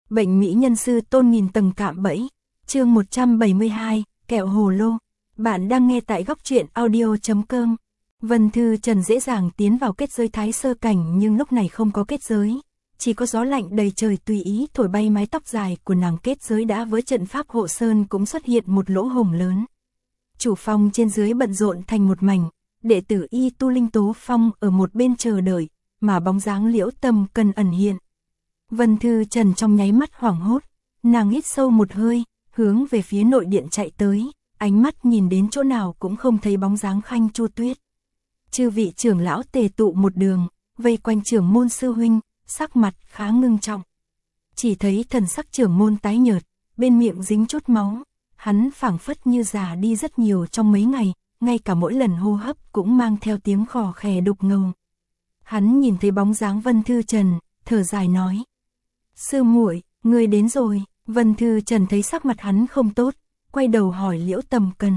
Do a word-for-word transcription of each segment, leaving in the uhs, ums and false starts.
Bệnh mỹ nhân sư tôn nghìn tầng cạm bẫy. Chương một trăm bảy mươi hai, kẹo hồ lô. Bạn đang nghe tại góc truyện audio chấm com. Vân Thư Trần dễ dàng tiến vào kết giới thái sơ cảnh, nhưng lúc này không có kết giới, chỉ có gió lạnh đầy trời tùy ý thổi bay mái tóc dài của nàng. Kết giới đã với trận pháp hộ sơn cũng xuất hiện một lỗ hổng lớn. Chủ phong trên dưới bận rộn thành một mảnh, đệ tử Y Tu Linh Tố Phong ở một bên chờ đợi, mà bóng dáng Liễu Tầm Cần ẩn hiện. Vân Thư Trần trong nháy mắt hoảng hốt, nàng hít sâu một hơi, hướng về phía nội điện chạy tới, ánh mắt nhìn đến chỗ nào cũng không thấy bóng dáng Khanh Chu Tuyết. Chư vị trưởng lão tề tụ một đường, vây quanh trưởng môn sư huynh, sắc mặt khá ngưng trọng. Chỉ thấy thần sắc trưởng môn tái nhợt, bên miệng dính chút máu, hắn phảng phất như già đi rất nhiều trong mấy ngày, ngay cả mỗi lần hô hấp cũng mang theo tiếng khò khè đục ngầu. Hắn nhìn thấy bóng dáng Vân Thư Trần, thở dài nói: "Sư muội, ngươi đến rồi." Vân Thư Trần thấy sắc mặt hắn không tốt, quay đầu hỏi Liễu Tầm Cần: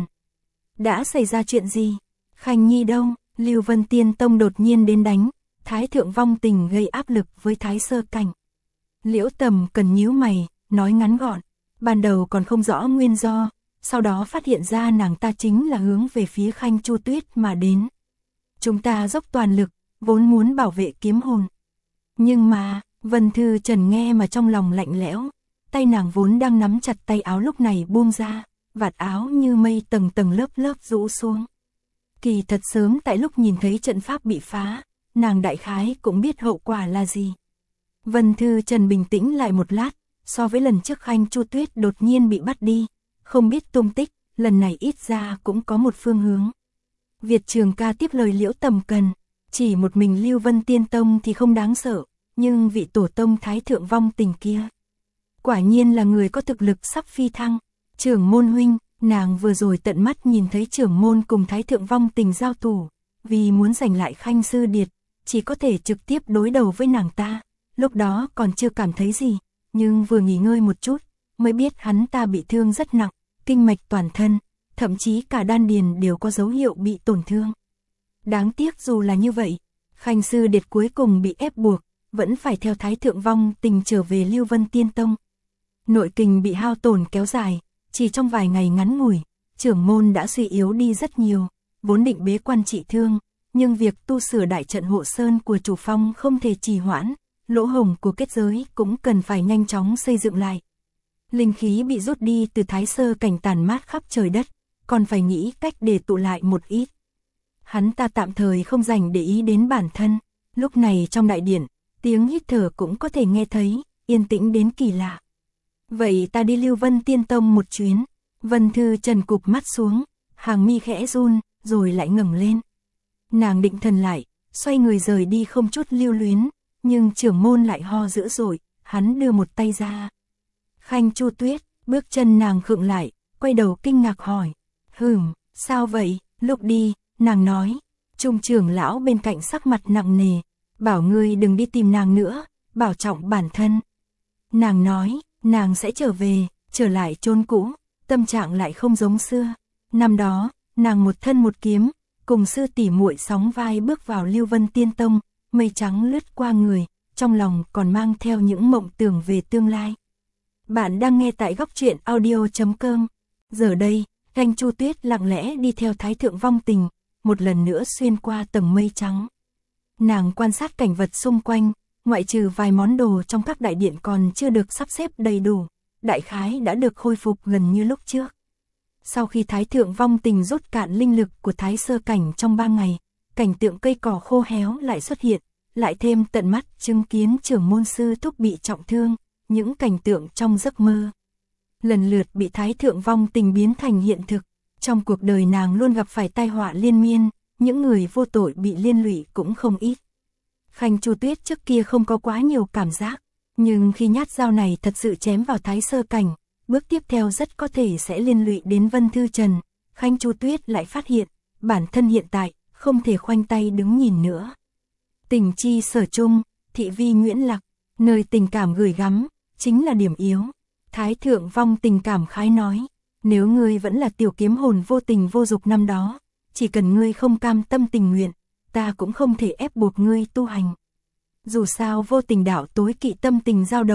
"Đã xảy ra chuyện gì? Khanh Nhi đâu?" Lưu Vân Tiên Tông đột nhiên đến đánh, Thái Thượng Vong Tình gây áp lực với Thái Sơ Cảnh. Liễu Tầm Cần nhíu mày, nói ngắn gọn: "Ban đầu còn không rõ nguyên do, sau đó phát hiện ra nàng ta chính là hướng về phía Khanh Chu Tuyết mà đến. Chúng ta dốc toàn lực, vốn muốn bảo vệ kiếm hồn. Nhưng mà..." Vân Thư Trần nghe mà trong lòng lạnh lẽo, tay nàng vốn đang nắm chặt tay áo lúc này buông ra, vạt áo như mây tầng tầng lớp lớp rũ xuống. Kỳ thật sớm tại lúc nhìn thấy trận pháp bị phá, nàng đại khái cũng biết hậu quả là gì. Vân Thư Trần bình tĩnh lại một lát, so với lần trước Khanh Chu Tuyết đột nhiên bị bắt đi, không biết tung tích, lần này ít ra cũng có một phương hướng. Việt Trường Ca tiếp lời Liễu Tầm Cần: "Chỉ một mình Lưu Vân Tiên Tông thì không đáng sợ, nhưng vị tổ tông Thái Thượng Vong Tình kia, quả nhiên là người có thực lực sắp phi thăng. Trưởng môn huynh." Nàng vừa rồi tận mắt nhìn thấy trưởng môn cùng Thái Thượng Vong Tình giao thủ, vì muốn giành lại Khanh Sư Điệt, chỉ có thể trực tiếp đối đầu với nàng ta. Lúc đó còn chưa cảm thấy gì, nhưng vừa nghỉ ngơi một chút, mới biết hắn ta bị thương rất nặng, kinh mạch toàn thân, thậm chí cả đan điền đều có dấu hiệu bị tổn thương. Đáng tiếc dù là như vậy, Khanh Sư Điệt cuối cùng bị ép buộc, vẫn phải theo Thái Thượng Vong Tình trở về Lưu Vân Tiên Tông. Nội kình bị hao tổn kéo dài, chỉ trong vài ngày ngắn ngủi, trưởng môn đã suy yếu đi rất nhiều, vốn định bế quan trị thương, nhưng việc tu sửa đại trận hộ sơn của chủ phong không thể trì hoãn, lỗ hổng của kết giới cũng cần phải nhanh chóng xây dựng lại. Linh khí bị rút đi từ Thái Sơ Cảnh tàn mát khắp trời đất, còn phải nghĩ cách để tụ lại một ít. Hắn ta tạm thời không dành để ý đến bản thân, lúc này trong đại điện, tiếng hít thở cũng có thể nghe thấy, yên tĩnh đến kỳ lạ. "Vậy ta đi Lưu Vân Tiên Tông một chuyến." Vân Thư Trần cụp mắt xuống, hàng mi khẽ run, rồi lại ngẩng lên. Nàng định thần lại, xoay người rời đi không chút lưu luyến, nhưng trưởng môn lại ho dữ dội, hắn đưa một tay ra. "Khanh Chu Tuyết." Bước chân nàng khựng lại, quay đầu kinh ngạc hỏi: "Hửm, sao vậy?" Lúc đi, nàng nói, Trung trưởng lão bên cạnh sắc mặt nặng nề, bảo ngươi đừng đi tìm nàng nữa, bảo trọng bản thân. Nàng nói, nàng sẽ trở về, trở lại chốn cũ, tâm trạng lại không giống xưa. Năm đó, nàng một thân một kiếm, cùng sư tỷ muội sóng vai bước vào Lưu Vân Tiên Tông, mây trắng lướt qua người, trong lòng còn mang theo những mộng tưởng về tương lai. Bạn đang nghe tại góc truyện audio chấm com. Giờ đây, Khanh Chu Tuyết lặng lẽ đi theo Thái Thượng Vong Tình, một lần nữa xuyên qua tầng mây trắng. Nàng quan sát cảnh vật xung quanh, ngoại trừ vài món đồ trong các đại điện còn chưa được sắp xếp đầy đủ, đại khái đã được khôi phục gần như lúc trước. Sau khi Thái Thượng Vong Tình rút cạn linh lực của Thái Sơ Cảnh trong ba ngày, cảnh tượng cây cỏ khô héo lại xuất hiện, lại thêm tận mắt chứng kiến trưởng môn sư thúc bị trọng thương, những cảnh tượng trong giấc mơ lần lượt bị Thái Thượng Vong Tình biến thành hiện thực. Trong cuộc đời nàng luôn gặp phải tai họa liên miên, những người vô tội bị liên lụy cũng không ít. Khanh Chu Tuyết trước kia không có quá nhiều cảm giác, nhưng khi nhát dao này thật sự chém vào Thái Sơ Cảnh, bước tiếp theo rất có thể sẽ liên lụy đến Vân Thư Trần. Khanh Chu Tuyết lại phát hiện, bản thân hiện tại, không thể khoanh tay đứng nhìn nữa. Tình chi sở chung, thị vi Nguyễn Lạc, nơi tình cảm gửi gắm, chính là điểm yếu. Thái Thượng Vong Tình cảm khái nói, nếu ngươi vẫn là tiểu kiếm hồn vô tình vô dục năm đó, chỉ cần ngươi không cam tâm tình nguyện, ta cũng không thể ép buộc ngươi tu hành. Dù sao vô tình đạo tối kỵ tâm tình dao động,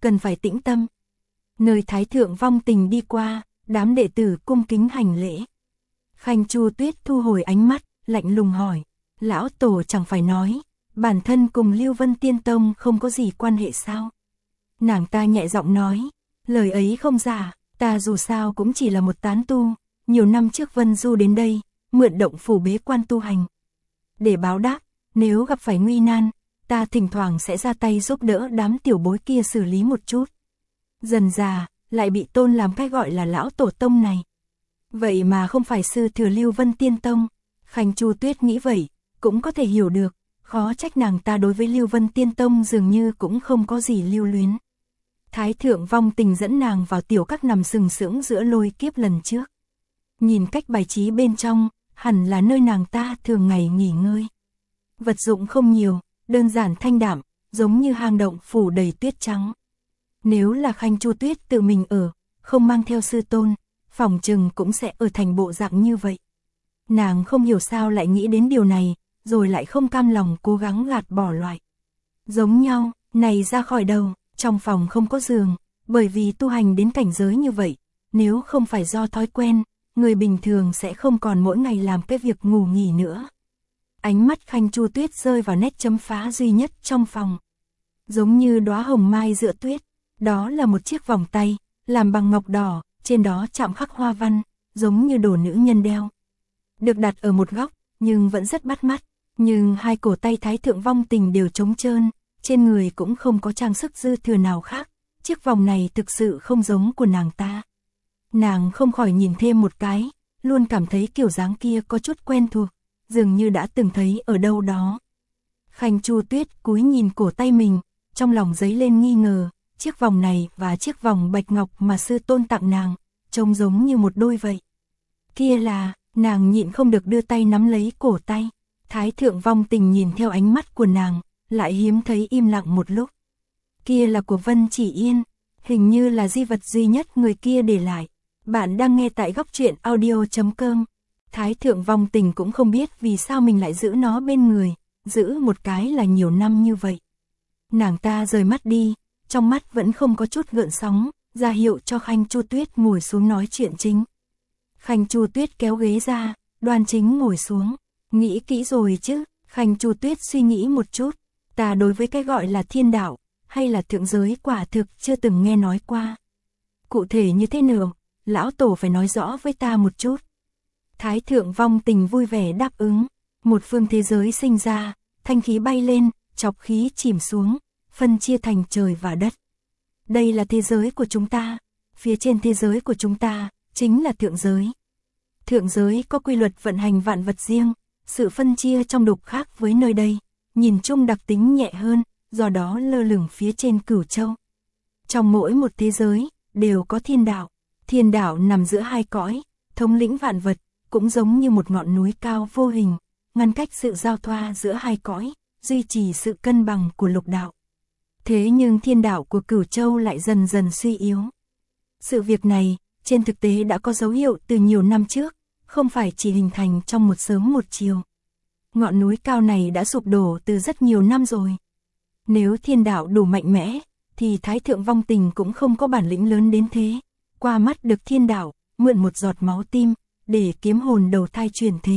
cần phải tĩnh tâm. Nơi Thái thượng vong tình đi qua, đám đệ tử cung kính hành lễ. Khanh Chu Tuyết thu hồi ánh mắt, lạnh lùng hỏi, lão tổ chẳng phải nói, bản thân cùng Lưu Vân Tiên Tông không có gì quan hệ sao? Nàng ta nhẹ giọng nói, lời ấy không giả, ta dù sao cũng chỉ là một tán tu, nhiều năm trước Vân Du đến đây, mượn động phủ bế quan tu hành. Để báo đáp, nếu gặp phải nguy nan, ta thỉnh thoảng sẽ ra tay giúp đỡ đám tiểu bối kia xử lý một chút. Dần già, lại bị tôn làm cái gọi là lão tổ tông này. Vậy mà không phải sư thừa Lưu Vân Tiên Tông. Khanh Chu Tuyết nghĩ vậy, cũng có thể hiểu được, khó trách nàng ta đối với Lưu Vân Tiên Tông dường như cũng không có gì lưu luyến. Thái thượng vong tình dẫn nàng vào tiểu các nằm sừng sững giữa lôi kiếp lần trước. Nhìn cách bài trí bên trong, hẳn là nơi nàng ta thường ngày nghỉ ngơi. Vật dụng không nhiều, đơn giản thanh đạm, giống như hang động phủ đầy tuyết trắng. Nếu là Khanh Chu Tuyết tự mình ở, không mang theo sư tôn, phòng chừng cũng sẽ ở thành bộ dạng như vậy. Nàng không hiểu sao lại nghĩ đến điều này, rồi lại không cam lòng cố gắng gạt bỏ loại. Giống nhau, này ra khỏi đầu, trong phòng không có giường, bởi vì tu hành đến cảnh giới như vậy, nếu không phải do thói quen, người bình thường sẽ không còn mỗi ngày làm cái việc ngủ nghỉ nữa. Ánh mắt Khanh Chu Tuyết rơi vào nét chấm phá duy nhất trong phòng. Giống như đóa hồng mai giữa tuyết, đó là một chiếc vòng tay, làm bằng ngọc đỏ, trên đó chạm khắc hoa văn, giống như đồ nữ nhân đeo. Được đặt ở một góc, nhưng vẫn rất bắt mắt, nhưng hai cổ tay Thái thượng vong tình đều trống trơn, trên người cũng không có trang sức dư thừa nào khác, chiếc vòng này thực sự không giống của nàng ta. Nàng không khỏi nhìn thêm một cái, luôn cảm thấy kiểu dáng kia có chút quen thuộc, dường như đã từng thấy ở đâu đó. Khanh Chu Tuyết cúi nhìn cổ tay mình, trong lòng dấy lên nghi ngờ, chiếc vòng này và chiếc vòng bạch ngọc mà sư tôn tặng nàng, trông giống như một đôi vậy. Kia là, nàng nhịn không được đưa tay nắm lấy cổ tay. Thái thượng vong tình nhìn theo ánh mắt của nàng, lại hiếm thấy im lặng một lúc. Kia là của Vân Chỉ Yên, hình như là di vật duy nhất người kia để lại. Bạn đang nghe tại góc truyện audio chấm com. Thái thượng vong tình cũng không biết vì sao mình lại giữ nó bên người, giữ một cái là nhiều năm như vậy. Nàng ta rời mắt đi, trong mắt vẫn không có chút gợn sóng, ra hiệu cho Khanh Chu Tuyết ngồi xuống nói chuyện chính. Khanh Chu Tuyết kéo ghế ra, đoan chính ngồi xuống. Nghĩ kỹ rồi chứ? Khanh Chu Tuyết suy nghĩ một chút. Ta đối với cái gọi là thiên đạo, hay là thượng giới quả thực chưa từng nghe nói qua. Cụ thể như thế nào, lão tổ phải nói rõ với ta một chút. Thái thượng vong tình vui vẻ đáp ứng. Một phương thế giới sinh ra, thanh khí bay lên, chọc khí chìm xuống, phân chia thành trời và đất. Đây là thế giới của chúng ta. Phía trên thế giới của chúng ta, chính là thượng giới. Thượng giới có quy luật vận hành vạn vật riêng. Sự phân chia trong đục khác với nơi đây, nhìn chung đặc tính nhẹ hơn, do đó lơ lửng phía trên cửu châu. Trong mỗi một thế giới, đều có thiên đạo. Thiên đạo nằm giữa hai cõi, thống lĩnh vạn vật, cũng giống như một ngọn núi cao vô hình, ngăn cách sự giao thoa giữa hai cõi, duy trì sự cân bằng của lục đạo. Thế nhưng thiên đạo của cửu châu lại dần dần suy yếu. Sự việc này, trên thực tế đã có dấu hiệu từ nhiều năm trước, không phải chỉ hình thành trong một sớm một chiều. Ngọn núi cao này đã sụp đổ từ rất nhiều năm rồi. Nếu thiên đạo đủ mạnh mẽ, thì Thái thượng vong tình cũng không có bản lĩnh lớn đến thế. Qua mắt được thiên đạo, mượn một giọt máu tim, để kiếm hồn đầu thai chuyển thế.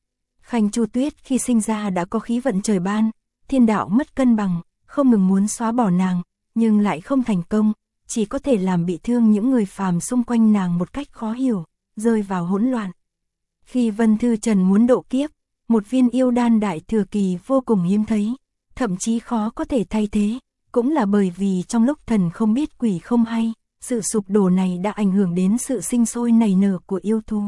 Khanh Chu Tuyết khi sinh ra đã có khí vận trời ban, thiên đạo mất cân bằng, không ngừng muốn xóa bỏ nàng, nhưng lại không thành công, chỉ có thể làm bị thương những người phàm xung quanh nàng một cách khó hiểu, rơi vào hỗn loạn. Khi Vân Thư Trần muốn độ kiếp, một viên yêu đan đại thừa kỳ vô cùng hiếm thấy, thậm chí khó có thể thay thế, cũng là bởi vì trong lúc thần không biết quỷ không hay, sự sụp đổ này đã ảnh hưởng đến sự sinh sôi nảy nở của yêu thú.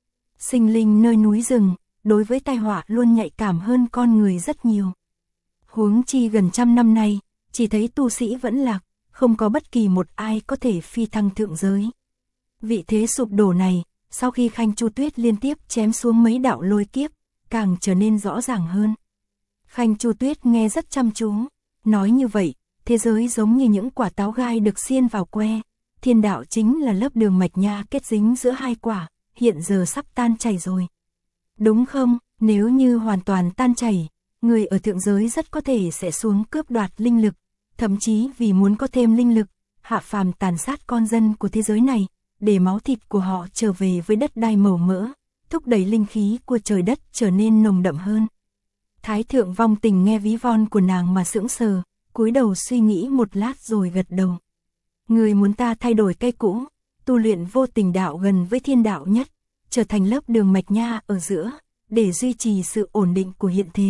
Sinh linh nơi núi rừng, đối với tai họa luôn nhạy cảm hơn con người rất nhiều. Huống chi gần trăm năm nay, chỉ thấy tu sĩ vẫn lạc, không có bất kỳ một ai có thể phi thăng thượng giới. Vị thế sụp đổ này, sau khi Khanh Chu Tuyết liên tiếp chém xuống mấy đạo lôi kiếp, càng trở nên rõ ràng hơn. Khanh Chu Tuyết nghe rất chăm chú, nói như vậy, thế giới giống như những quả táo gai được xiên vào que, thiên đạo chính là lớp đường mạch nha kết dính giữa hai quả, hiện giờ sắp tan chảy rồi. Đúng không, nếu như hoàn toàn tan chảy, người ở thượng giới rất có thể sẽ xuống cướp đoạt linh lực, thậm chí vì muốn có thêm linh lực, hạ phàm tàn sát con dân của thế giới này, để máu thịt của họ trở về với đất đai màu mỡ, thúc đẩy linh khí của trời đất trở nên nồng đậm hơn. Thái thượng vong tình nghe ví von của nàng mà sững sờ, cúi đầu suy nghĩ một lát rồi gật đầu. Người muốn ta thay đổi cái cũ, tu luyện vô tình đạo gần với thiên đạo nhất, trở thành lớp đường mạch nha ở giữa, để duy trì sự ổn định của hiện thế.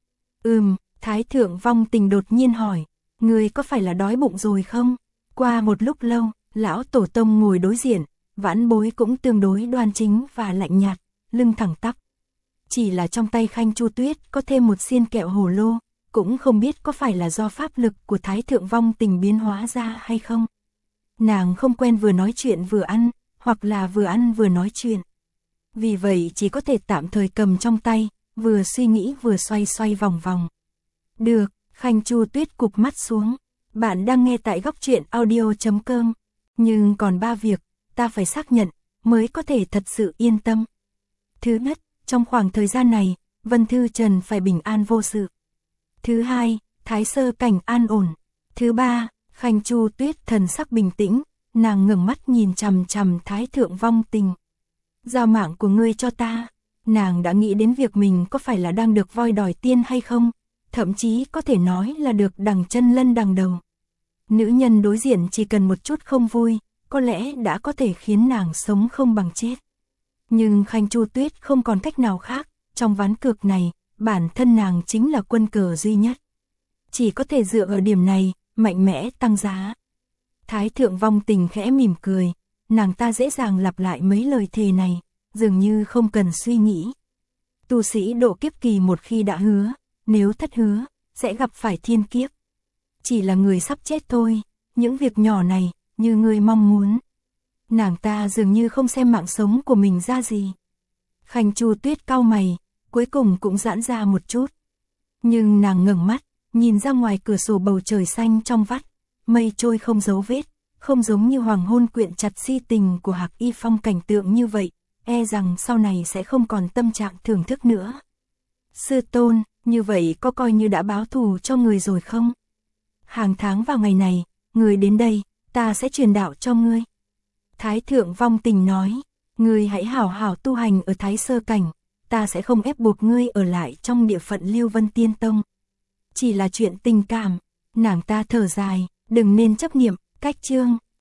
Ừm, Thái thượng vong tình đột nhiên hỏi, người có phải là đói bụng rồi không? Qua một lúc lâu, lão tổ tông ngồi đối diện, vãn bối cũng tương đối đoan chính và lạnh nhạt, lưng thẳng tắp. Chỉ là trong tay Khanh Chu Tuyết có thêm một xiên kẹo hồ lô, cũng không biết có phải là do pháp lực của Thái thượng vong tình biến hóa ra hay không. Nàng không quen vừa nói chuyện vừa ăn, hoặc là vừa ăn vừa nói chuyện. Vì vậy chỉ có thể tạm thời cầm trong tay, vừa suy nghĩ vừa xoay xoay vòng vòng. Được, Khanh Chu Tuyết cụp mắt xuống. Bạn đang nghe tại góc truyện audio chấm com. Nhưng còn ba việc, ta phải xác nhận, mới có thể thật sự yên tâm. Thứ nhất, trong khoảng thời gian này, Vân Thư Trần phải bình an vô sự. Thứ hai, Thái Sơ Cảnh an ổn. Thứ ba, Khanh Chu Tuyết thần sắc bình tĩnh, nàng ngẩng mắt nhìn chằm chằm Thái thượng vong tình. Giao mạng của ngươi cho ta. Nàng đã nghĩ đến việc mình có phải là đang được voi đòi tiên hay không, thậm chí có thể nói là được đằng chân lân đằng đầu. Nữ nhân đối diện chỉ cần một chút không vui, có lẽ đã có thể khiến nàng sống không bằng chết. Nhưng Khanh Chu Tuyết không còn cách nào khác, trong ván cược này, bản thân nàng chính là quân cờ duy nhất. Chỉ có thể dựa ở điểm này, mạnh mẽ tăng giá. Thái thượng vong tình khẽ mỉm cười, nàng ta dễ dàng lặp lại mấy lời thề này, dường như không cần suy nghĩ. Tu sĩ độ kiếp kỳ một khi đã hứa, nếu thất hứa, sẽ gặp phải thiên kiếp. Chỉ là người sắp chết thôi, những việc nhỏ này, như người mong muốn. Nàng ta dường như không xem mạng sống của mình ra gì. Khanh Chu Tuyết cau mày, cuối cùng cũng giãn ra một chút. Nhưng nàng ngẩng mắt, nhìn ra ngoài cửa sổ bầu trời xanh trong vắt, mây trôi không dấu vết, không giống như hoàng hôn quyện chặt si tình của Hạc Y Phong cảnh tượng như vậy, e rằng sau này sẽ không còn tâm trạng thưởng thức nữa. Sư tôn, như vậy có coi như đã báo thù cho người rồi không? Hàng tháng vào ngày này, người đến đây, ta sẽ truyền đạo cho ngươi. Thái thượng vong tình nói, ngươi hãy hảo hảo tu hành ở Thái Sơ Cảnh, ta sẽ không ép buộc ngươi ở lại trong địa phận Liêu Vân Tiên Tông. Chỉ là chuyện tình cảm, nàng ta thở dài, đừng nên chấp niệm, cách chương.